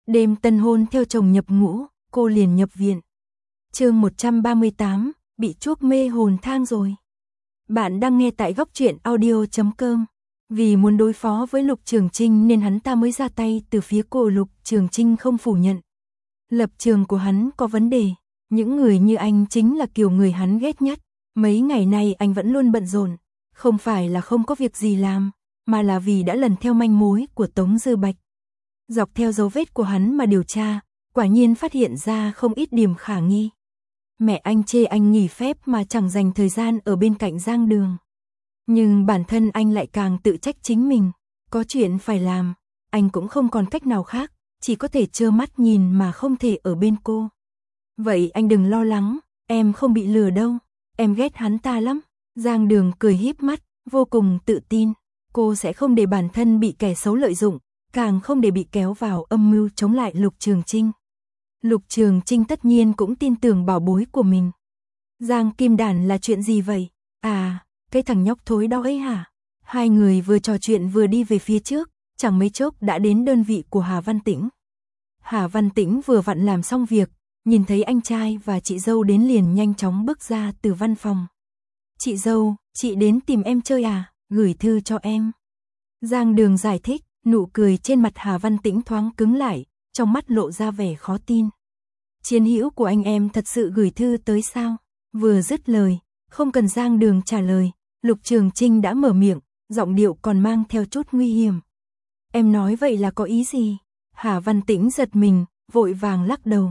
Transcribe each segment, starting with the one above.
Đêm tân hôn theo chồng nhập ngũ, cô liền nhập viện. Chương 138, bị chuốc mê hồn thang rồi. Bạn đang nghe tại Góc Truyện Audio.com. Vì muốn đối phó với Lục Trường Trinh nên hắn ta mới ra tay từ phía cô. Lục Trường Trinh không phủ nhận. Lập trường của hắn có vấn đề. Những người như anh chính là kiểu người hắn ghét nhất. Mấy ngày nay anh vẫn luôn bận rộn. Không phải là không có việc gì làm, mà là vì đã lần theo manh mối của Tống Dư Bạch. Dọc theo dấu vết của hắn mà điều tra, quả nhiên phát hiện ra không ít điểm khả nghi. Mẹ anh chê anh nghỉ phép mà chẳng dành thời gian ở bên cạnh Giang Đường. Nhưng bản thân anh lại càng tự trách chính mình. Có chuyện phải làm, anh cũng không còn cách nào khác, chỉ có thể trơ mắt nhìn mà không thể ở bên cô. Vậy anh đừng lo lắng, em không bị lừa đâu, em ghét hắn ta lắm. Giang Đường cười híp mắt, vô cùng tự tin. Cô sẽ không để bản thân bị kẻ xấu lợi dụng, càng không để bị kéo vào âm mưu chống lại Lục Trường Trinh. Lục Trường Trinh tất nhiên cũng tin tưởng bảo bối của mình. Giang Kim Đản là chuyện gì vậy? À, cái thằng nhóc thối đó ấy hả? Hai người vừa trò chuyện vừa đi về phía trước, chẳng mấy chốc đã đến đơn vị của Hà Văn Tĩnh. Hà Văn Tĩnh vừa vặn làm xong việc, nhìn thấy anh trai và chị dâu đến liền nhanh chóng bước ra từ văn phòng. Chị dâu, chị đến tìm em chơi à? Gửi thư cho em. Giang Đường giải thích, nụ cười trên mặt Hà Văn Tĩnh thoáng cứng lại, trong mắt lộ ra vẻ khó tin. Chiến hữu của anh em thật sự gửi thư tới sao? Vừa dứt lời, không cần Giang Đường trả lời, Lục Trường Trinh đã mở miệng, giọng điệu còn mang theo chút nguy hiểm. Em nói vậy là có ý gì? Hà Văn Tĩnh giật mình, vội vàng lắc đầu.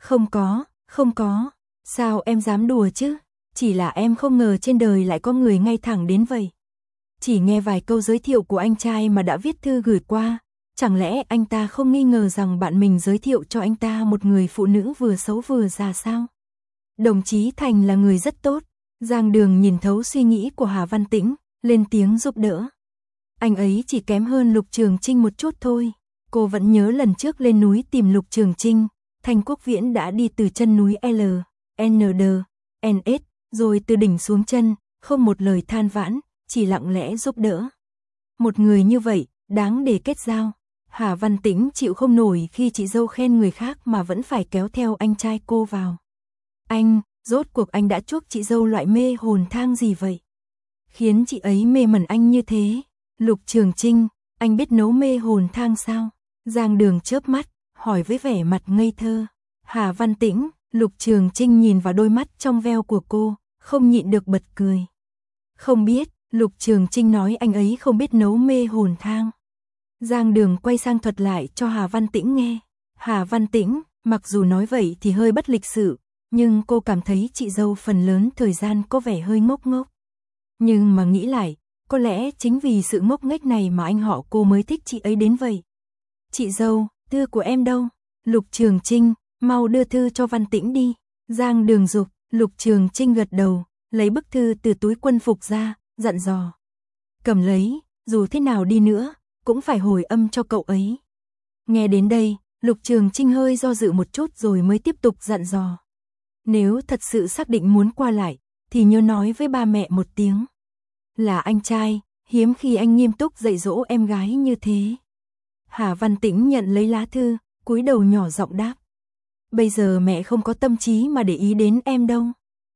Không có, sao em dám đùa chứ? Chỉ là em không ngờ trên đời lại có người ngay thẳng đến vậy. Chỉ nghe vài câu giới thiệu của anh trai mà đã viết thư gửi qua, chẳng lẽ anh ta không nghi ngờ rằng bạn mình giới thiệu cho anh ta một người phụ nữ vừa xấu vừa già sao? Đồng chí Thành là người rất tốt. Giang Đường nhìn thấu suy nghĩ của Hà Văn Tĩnh, lên tiếng giúp đỡ. Anh ấy chỉ kém hơn Lục Trường Trinh một chút thôi. Cô vẫn nhớ lần trước lên núi tìm Lục Trường Trinh, Thành Quốc Viễn đã đi từ chân núi L, N, D, N, S, rồi từ đỉnh xuống chân, không một lời than vãn, chỉ lặng lẽ giúp đỡ. Một người như vậy, đáng để kết giao. Hà Văn Tĩnh chịu không nổi khi chị dâu khen người khác mà vẫn phải kéo theo anh trai cô vào. Anh, rốt cuộc anh đã chuốc chị dâu loại mê hồn thang gì vậy? Khiến chị ấy mê mẩn anh như thế. Lục Trường Trinh, anh biết nấu mê hồn thang sao? Giang Đường chớp mắt, hỏi với vẻ mặt ngây thơ. Hà Văn Tĩnh, Lục Trường Trinh nhìn vào đôi mắt trong veo của cô, không nhịn được bật cười. Không biết, Lục Trường Trinh nói anh ấy không biết nấu mê hồn thang. Giang Đường quay sang thuật lại cho Hà Văn Tĩnh nghe. Hà Văn Tĩnh, mặc dù nói vậy thì hơi bất lịch sự, nhưng cô cảm thấy chị dâu phần lớn thời gian có vẻ hơi ngốc ngốc. Nhưng mà nghĩ lại, có lẽ chính vì sự ngốc nghếch này mà anh họ cô mới thích chị ấy đến vậy. Chị dâu, thư của em đâu? Lục Trường Trinh, mau đưa thư cho Văn Tĩnh đi. Giang Đường giục. Lục Trường Trinh gật đầu, lấy bức thư từ túi quân phục ra, dặn dò. Cầm lấy, dù thế nào đi nữa, cũng phải hồi âm cho cậu ấy. Nghe đến đây, Lục Trường Trinh hơi do dự một chút rồi mới tiếp tục dặn dò. Nếu thật sự xác định muốn qua lại, thì nhớ nói với ba mẹ một tiếng. Là anh trai, hiếm khi anh nghiêm túc dạy dỗ em gái như thế. Hà Văn Tĩnh nhận lấy lá thư, cúi đầu nhỏ giọng đáp. Bây giờ mẹ không có tâm trí mà để ý đến em đâu.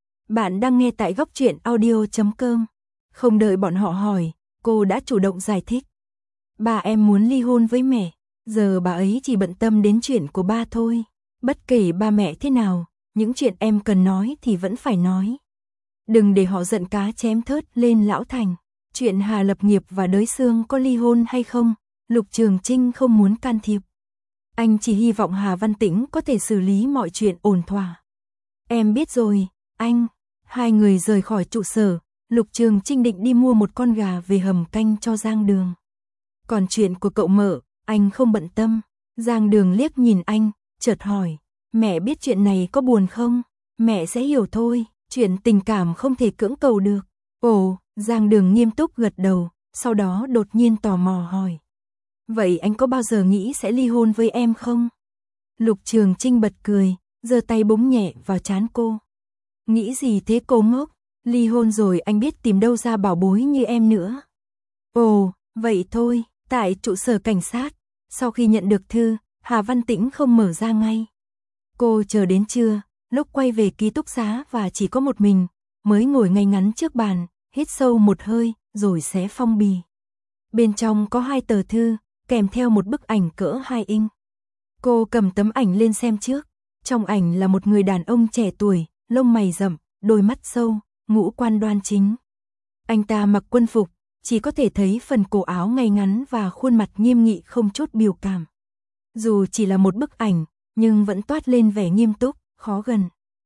Bạn đang nghe tại Góc Truyện Audio.com. Không đợi bọn họ hỏi, cô đã chủ động giải thích. Ba em muốn ly hôn với mẹ, giờ bà ấy chỉ bận tâm đến chuyện của ba thôi. Bất kể ba mẹ thế nào, những chuyện em cần nói thì vẫn phải nói. Đừng để họ giận cá chém thớt lên lão Thành. Chuyện Hà Lập Nghiệp và Đới Sương có ly hôn hay không, Lục Trường Trinh không muốn can thiệp. Anh chỉ hy vọng Hà Văn Tĩnh có thể xử lý mọi chuyện ổn thỏa. Em biết rồi, anh. Hai người rời khỏi trụ sở, Lục Trường Trinh định đi mua một con gà về hầm canh cho Giang Đường. Còn chuyện của cậu Mợ, anh không bận tâm. Giang Đường liếc nhìn anh, chợt hỏi, mẹ biết chuyện này có buồn không? Mẹ sẽ hiểu thôi, chuyện tình cảm không thể cưỡng cầu được. Ồ, Giang Đường nghiêm túc gật đầu, sau đó đột nhiên tò mò hỏi. Vậy anh có bao giờ nghĩ sẽ ly hôn với em không? Lục Trường Trinh bật cười, giơ tay búng nhẹ vào trán cô. Nghĩ gì thế cô ngốc? Ly hôn rồi anh biết tìm đâu ra bảo bối như em nữa. Ồ, vậy thôi. Tại trụ sở cảnh sát, sau khi nhận được thư, Hà Văn Tĩnh không mở ra ngay. Cô chờ đến trưa, lúc quay về ký túc xá và chỉ có một mình, mới ngồi ngay ngắn trước bàn, hít sâu một hơi, rồi xé phong bì. Bên trong có 2 tờ thư, kèm theo một bức ảnh cỡ 2 inch. Cô cầm tấm ảnh lên xem trước. Trong ảnh là một người đàn ông trẻ tuổi, lông mày rậm, đôi mắt sâu, ngũ quan đoan chính. Anh ta mặc quân phục, chỉ có thể thấy phần cổ áo ngay ngắn và khuôn mặt nghiêm nghị không chút biểu cảm. Dù chỉ là một bức ảnh, nhưng vẫn toát lên vẻ nghiêm túc, khó gần.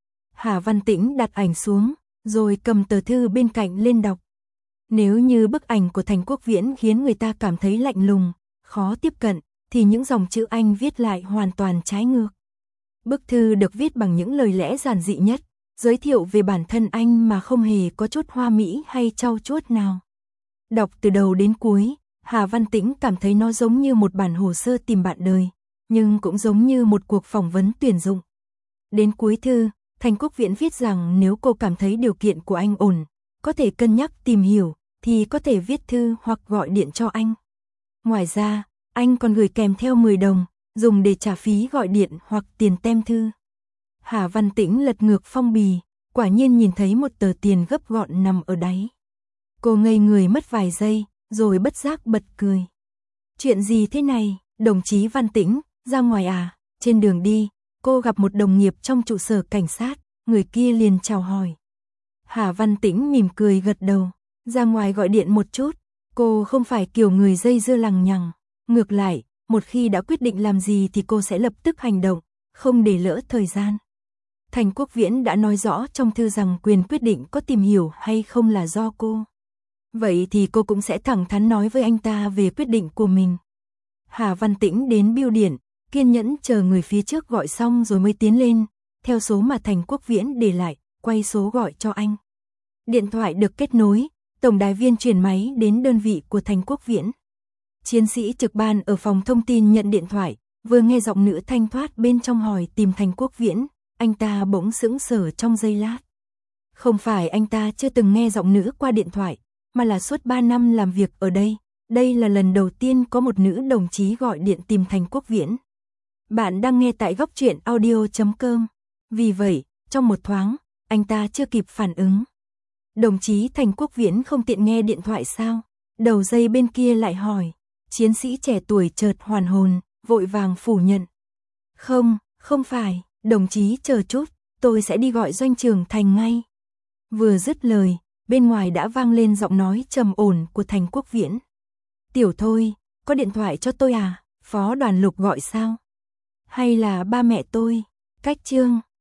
Hà Văn Tĩnh đặt ảnh xuống, rồi cầm tờ thư bên cạnh lên đọc. Nếu như bức ảnh của Thành Quốc Viễn khiến người ta cảm thấy lạnh lùng, khó tiếp cận, thì những dòng chữ anh viết lại hoàn toàn trái ngược. Bức thư được viết bằng những lời lẽ giản dị nhất, giới thiệu về bản thân anh mà không hề có chút hoa mỹ hay trau chuốt nào. Đọc từ đầu đến cuối, Hà Văn Tĩnh cảm thấy nó giống như một bản hồ sơ tìm bạn đời, nhưng cũng giống như một cuộc phỏng vấn tuyển dụng. Đến cuối thư, Thành Quốc Viễn viết rằng nếu cô cảm thấy điều kiện của anh ổn, có thể cân nhắc tìm hiểu, thì có thể viết thư hoặc gọi điện cho anh. Ngoài ra, anh còn gửi kèm theo 10 đồng, dùng để trả phí gọi điện hoặc tiền tem thư. Hà Văn Tĩnh lật ngược phong bì, quả nhiên nhìn thấy một tờ tiền gấp gọn nằm ở đáy. Cô ngây người mất vài giây, rồi bất giác bật cười. Chuyện gì thế này, đồng chí Văn Tĩnh, ra ngoài à? Trên đường đi, cô gặp một đồng nghiệp trong trụ sở cảnh sát, người kia liền chào hỏi. Hà Văn Tĩnh mỉm cười gật đầu, ra ngoài gọi điện một chút, cô không phải kiểu người dây dưa lằng nhằng. Ngược lại, một khi đã quyết định làm gì thì cô sẽ lập tức hành động, không để lỡ thời gian. Thành Quốc Viễn đã nói rõ trong thư rằng quyền quyết định có tìm hiểu hay không là do cô. Vậy thì cô cũng sẽ thẳng thắn nói với anh ta về quyết định của mình. Hà Văn Tĩnh đến bưu điện, kiên nhẫn chờ người phía trước gọi xong rồi mới tiến lên, theo số mà Thành Quốc Viễn để lại, quay số gọi cho anh. Điện thoại được kết nối, tổng đài viên chuyển máy đến đơn vị của Thành Quốc Viễn. Chiến sĩ trực ban ở phòng thông tin nhận điện thoại, vừa nghe giọng nữ thanh thoát bên trong hỏi tìm Thành Quốc Viễn, anh ta bỗng sững sờ trong giây lát. Không phải anh ta chưa từng nghe giọng nữ qua điện thoại, mà là suốt 3 năm làm việc ở đây, đây là lần đầu tiên có một nữ đồng chí gọi điện tìm Thành Quốc Viễn. Bạn đang nghe tại góc truyện audio.com. Vì vậy, trong một thoáng, anh ta chưa kịp phản ứng. Đồng chí Thành Quốc Viễn không tiện nghe điện thoại sao? Đầu dây bên kia lại hỏi. Chiến sĩ trẻ tuổi chợt hoàn hồn, vội vàng phủ nhận. Không phải, đồng chí chờ chút, tôi sẽ đi gọi Doanh Trường Thành ngay. Vừa dứt lời, bên ngoài đã vang lên giọng nói trầm ổn của Thành Quốc Viễn. Tiểu Thôi, có điện thoại cho tôi à? Phó Đoàn Lục gọi sao? Hay là ba mẹ tôi? Cách chương